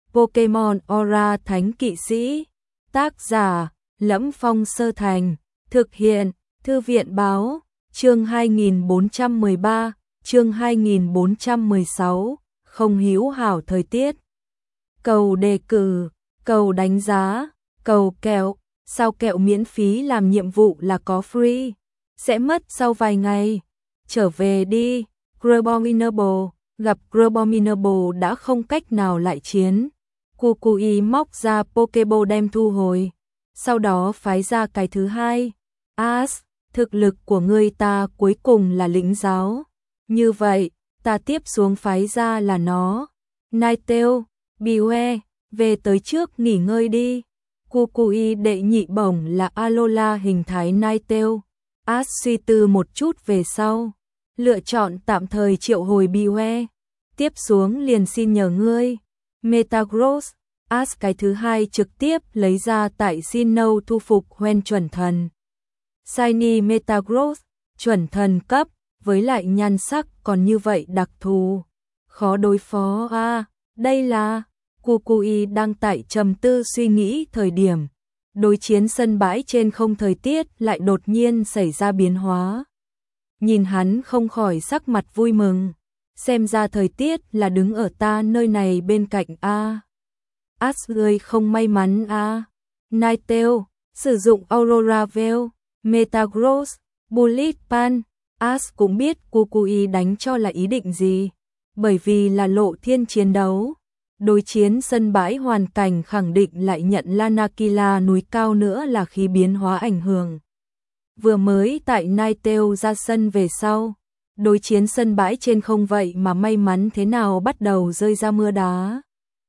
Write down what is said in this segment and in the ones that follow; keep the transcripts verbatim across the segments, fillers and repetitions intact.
Pokemon Aura Thánh Kỵ Sĩ. Tác giả: Lẫm Phong Sơ Thành. Thực hiện: Thư viện báo. Chương hai nghìn bốn trăm mười ba, chương hai nghìn bốn trăm mười sáu. Không hữu hảo thời tiết. Cầu đề cử, cầu đánh giá, cầu kẹo. Sao kẹo miễn phí làm nhiệm vụ là có free? Sẽ mất sau vài ngày. Trở về đi. Crabominable. Gặp Crabominable đã không cách nào lại chiến. Kukui móc ra Pokeball đem thu hồi. Sau đó phái ra cái thứ hai. As, thực lực của ngươi ta cuối cùng là lĩnh giáo. Như vậy, ta tiếp xuống phái ra là nó. Ninetale, Beware, về tới trước nghỉ ngơi đi. Kukui đệ nhị bổng là Alola hình thái Ninetale. As suy tư một chút về sau. Lựa chọn tạm thời triệu hồi Beware. Tiếp xuống liền xin nhờ ngươi. Metagross, As cái thứ hai trực tiếp lấy ra tại Sinnoh thu phục Hoenn chuẩn thần. Shiny Metagross, chuẩn thần cấp, với lại nhan sắc còn như vậy đặc thù. Khó đối phó a à, đây là... Kukui đang tại trầm tư suy nghĩ thời điểm. Đối chiến sân bãi trên không thời tiết lại đột nhiên xảy ra biến hóa. Nhìn hắn không khỏi sắc mặt vui mừng. Xem ra thời tiết là đứng ở ta nơi này bên cạnh a. As ngươi không may mắn a. Ninetale, sử dụng Aurora Veil, Metagross, Bullet Pan. As cũng biết Kukui đánh cho là ý định gì. Bởi vì là lộ thiên chiến đấu. Đối chiến sân bãi hoàn cảnh khẳng định lại nhận Lanakila núi cao nữa là khí biến hóa ảnh hưởng. Vừa mới tại Ninetale ra sân về sau, đối chiến sân bãi trên không vậy mà may mắn thế nào bắt đầu rơi ra mưa đá.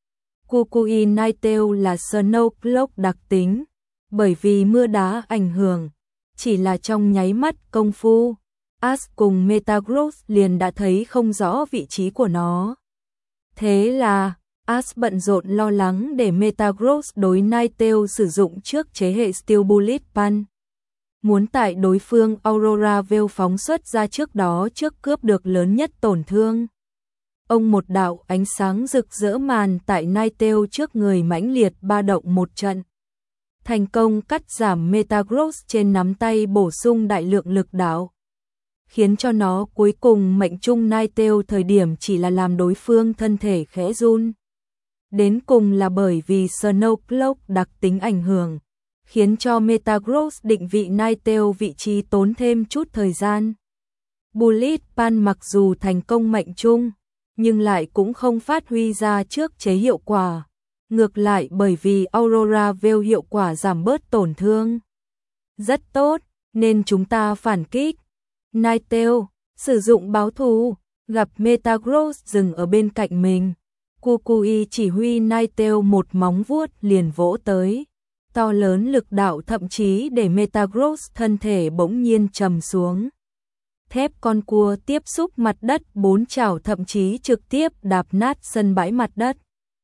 Kukui Ninetale là Snowcloak đặc tính, bởi vì mưa đá ảnh hưởng, chỉ là trong nháy mắt công phu, As cùng Metagross liền đã thấy không rõ vị trí của nó. Thế là As bận rộn lo lắng để Metagross đối Ninetale sử dụng trước chế hệ Steel Bullet Pan. Muốn tại đối phương Aurora Veil phóng xuất ra trước đó trước cướp được lớn nhất tổn thương. Ông một đạo ánh sáng rực rỡ màn tại Ninetale trước người mãnh liệt ba động một trận. Thành công cắt giảm Metagross trên nắm tay bổ sung đại lượng lực đạo. Khiến cho nó cuối cùng mệnh trung Ninetale thời điểm chỉ là làm đối phương thân thể khẽ run. Đến cùng là bởi vì Snowcloak đặc tính ảnh hưởng, khiến cho Metagross định vị Ninetale vị trí tốn thêm chút thời gian. Bullet Pan mặc dù thành công mệnh trung, nhưng lại cũng không phát huy ra trước chế hiệu quả. Ngược lại bởi vì Aurora Veil hiệu quả giảm bớt tổn thương. Rất tốt, nên chúng ta phản kích. Ninetale, sử dụng báo thù, gặp Metagross dừng ở bên cạnh mình. Kukui chỉ huy Ninetale một móng vuốt liền vỗ tới. To lớn lực đạo thậm chí để Metagross thân thể bỗng nhiên trầm xuống. Thép con cua tiếp xúc mặt đất bốn chảo thậm chí trực tiếp đạp nát sân bãi mặt đất.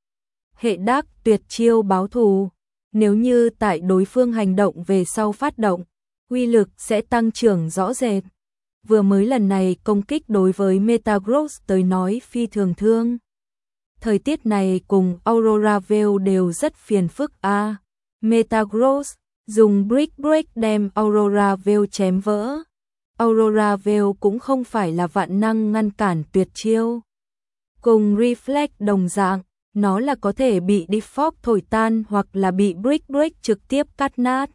Hệ đắc tuyệt chiêu báo thù. Nếu như tại đối phương hành động về sau phát động, uy lực sẽ tăng trưởng rõ rệt. Vừa mới lần này công kích đối với Metagross tới nói phi thường thương. Thời tiết này cùng Aurora Veil đều rất phiền phức a. À, Metagross dùng Brick Break đem Aurora Veil chém vỡ. Aurora Veil cũng không phải là vạn năng ngăn cản tuyệt chiêu. Cùng Reflect đồng dạng, nó là có thể bị Default thổi tan hoặc là bị Brick Break trực tiếp cắt nát.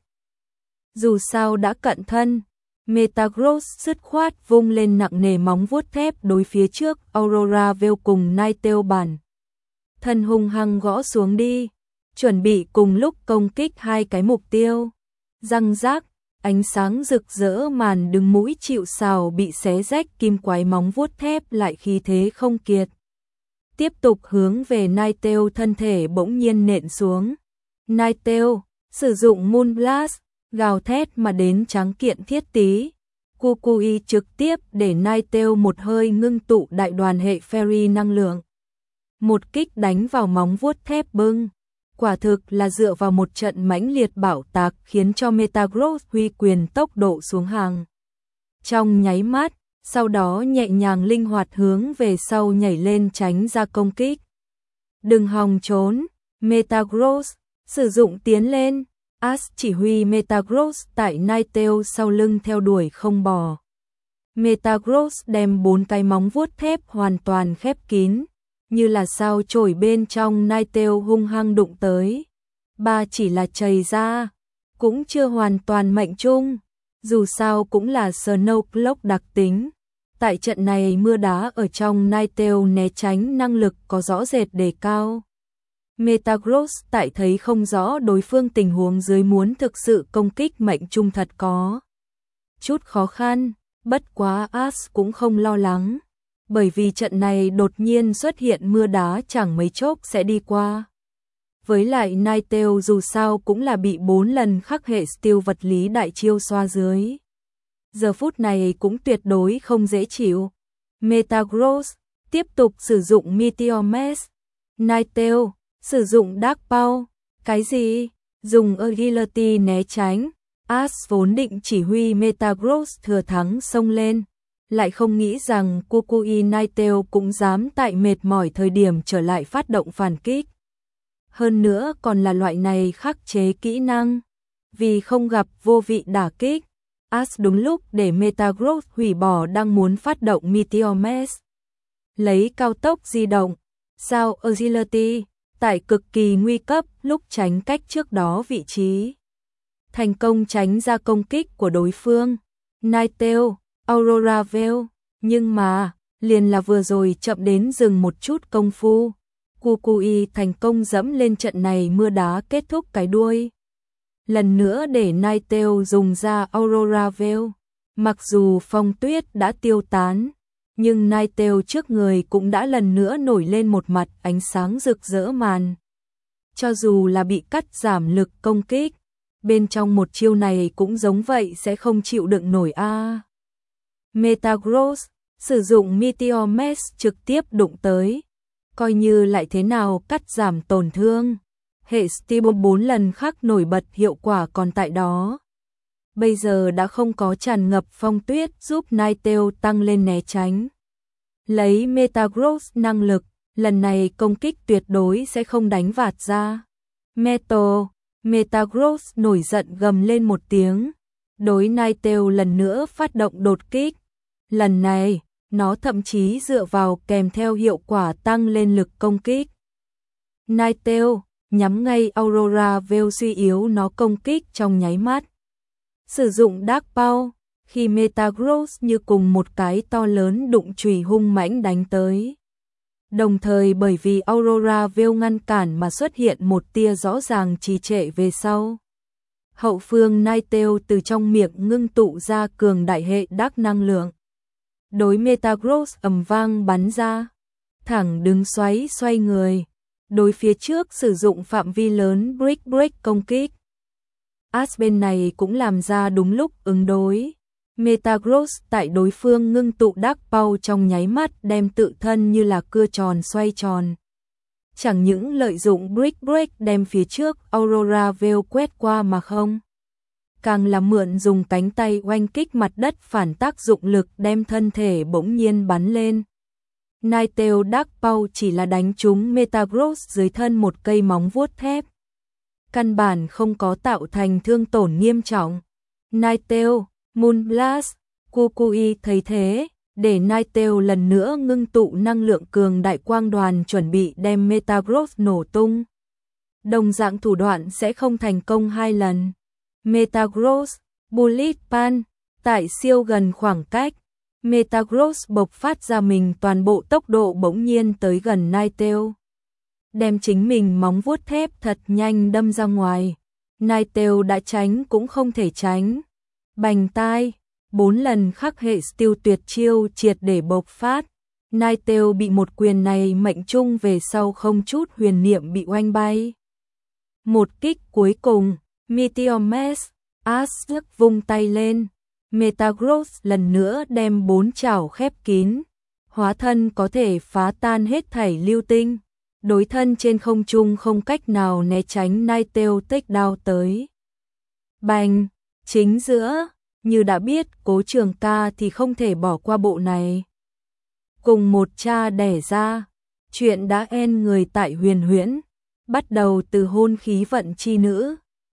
Dù sao đã cận thân, Metagross dứt khoát vung lên nặng nề móng vuốt thép đối phía trước Aurora Veil cùng Ninetale bản. Thân hung hăng gõ xuống đi, chuẩn bị cùng lúc công kích hai cái mục tiêu. Răng rác, ánh sáng rực rỡ màn đứng mũi chịu sào bị xé rách kim quái móng vuốt thép lại khí thế không kiệt. Tiếp tục hướng về Ninetale thân thể bỗng nhiên nện xuống. Ninetale, sử dụng Moonblast, gào thét mà đến trắng kiện thiết tí. Kukui trực tiếp để Ninetale một hơi ngưng tụ đại đoàn hệ Fairy năng lượng. Một kích đánh vào móng vuốt thép bưng. Quả thực là dựa vào một trận mãnh liệt bạo tạc khiến cho Metagross huy quyền tốc độ xuống hàng. Trong nháy mắt, sau đó nhẹ nhàng linh hoạt hướng về sau nhảy lên tránh ra công kích. Đừng hòng trốn, Metagross, sử dụng tiến lên. Ash chỉ huy Metagross tại Ninetales sau lưng theo đuổi không bỏ. Metagross đem bốn cái móng vuốt thép hoàn toàn khép kín, như là sao chổi bên trong Ninetales hung hăng đụng tới. Ba chỉ là chầy ra, cũng chưa hoàn toàn mệnh trung, dù sao cũng là Snowcloak đặc tính. Tại trận này mưa đá ở trong Ninetales né tránh năng lực có rõ rệt đề cao. Metagross tại thấy không rõ đối phương tình huống dưới muốn thực sự công kích mệnh trung thật có chút khó khăn, bất quá Ash cũng không lo lắng, bởi vì trận này đột nhiên xuất hiện mưa đá chẳng mấy chốc sẽ đi qua. Với lại Ninetales dù sao cũng là bị bốn lần khắc hệ steel vật lý đại chiêu xoa dưới. Giờ phút này cũng tuyệt đối không dễ chịu. Metagross tiếp tục sử dụng Meteor Mash. Ninetales sử dụng Dark Paw. Cái gì? Dùng Agility né tránh. Ash vốn định chỉ huy Metagross thừa thắng xông lên, lại không nghĩ rằng Kukui Ninetales cũng dám tại mệt mỏi thời điểm trở lại phát động phản kích. Hơn nữa còn là loại này khắc chế kỹ năng. Vì không gặp vô vị đả kích, Ash đúng lúc để Metagross hủy bỏ đang muốn phát động Meteor Mash. Lấy cao tốc di động, sao Agility, tại cực kỳ nguy cấp lúc tránh cách trước đó vị trí. Thành công tránh ra công kích của đối phương. Ninetales, Aurora Veil, nhưng mà, liền là vừa rồi chậm đến dừng một chút công phu. Kukui thành công dẫm lên trận này mưa đá kết thúc cái đuôi. Lần nữa để Ninetales dùng ra Aurora Veil. Mặc dù phong tuyết đã tiêu tán, nhưng Ninetales trước người cũng đã lần nữa nổi lên một mặt ánh sáng rực rỡ màn. Cho dù là bị cắt giảm lực công kích, bên trong một chiêu này cũng giống vậy sẽ không chịu đựng nổi a. À. Metagross sử dụng Meteor Mash trực tiếp đụng tới, coi như lại thế nào cắt giảm tổn thương. Hệ Steel bốn lần khắc nổi bật hiệu quả còn tại đó. Bây giờ đã không có tràn ngập phong tuyết giúp Ninetales tăng lên né tránh. Lấy Metagross năng lực, lần này công kích tuyệt đối sẽ không đánh vạt ra. Metal, Metagross nổi giận gầm lên một tiếng. Đối Ninetales lần nữa phát động đột kích. Lần này, nó thậm chí dựa vào kèm theo hiệu quả tăng lên lực công kích. Ninetales nhắm ngay Aurora Veil suy yếu nó công kích trong nháy mắt. Sử dụng Dark Paw, khi Metagross như cùng một cái to lớn đụng chùy hung mãnh đánh tới. Đồng thời bởi vì Aurora Veil ngăn cản mà xuất hiện một tia rõ ràng trì trệ về sau. Hậu phương Ninetales từ trong miệng ngưng tụ ra cường đại hệ Dark năng lượng. Đối Metagross ầm vang bắn ra, thẳng đứng xoáy xoay người. Đối phía trước sử dụng phạm vi lớn Brick Break công kích. Ash bên này cũng làm ra đúng lúc ứng đối. Metagross tại đối phương ngưng tụ Dark Paw trong nháy mắt đem tự thân như là cưa tròn xoay tròn. Chẳng những lợi dụng Brick Break đem phía trước Aurora Veil quét qua mà không. Càng là mượn dùng cánh tay oanh kích mặt đất phản tác dụng lực đem thân thể bỗng nhiên bắn lên. Ninetales Dark Paw chỉ là đánh trúng Metagross dưới thân một cây móng vuốt thép. Căn bản không có tạo thành thương tổn nghiêm trọng. Ninetales, Moonblast, Kukui thấy thế, để Ninetales lần nữa ngưng tụ năng lượng cường đại quang đoàn chuẩn bị đem Metagross nổ tung. Đồng dạng thủ đoạn sẽ không thành công hai lần. Metagross, Bullet Pan, tại siêu gần khoảng cách, Metagross bộc phát ra mình toàn bộ tốc độ bỗng nhiên tới gần Ninetales. Đem chính mình móng vuốt thép thật nhanh đâm ra ngoài. Ninetales đã tránh cũng không thể tránh. Bành tai, bốn lần khắc hệ steel tuyệt chiêu triệt để bộc phát. Ninetales bị một quyền này mệnh trung về sau không chút huyền niệm bị oanh bay. Một kích cuối cùng, Meteor Mash, Ash vung tay lên. Metagross lần nữa đem bốn chảo khép kín, hóa thân có thể phá tan hết thảy lưu tinh. Đối thân trên không trung không cách nào né tránh Ninetales take down tới. Bành, chính giữa, như đã biết Cố Trường Ca thì không thể bỏ qua bộ này. Cùng một cha đẻ ra, chuyện đã end người tại Huyền Huyễn. bắt đầu từ hôn khí vận chi nữ,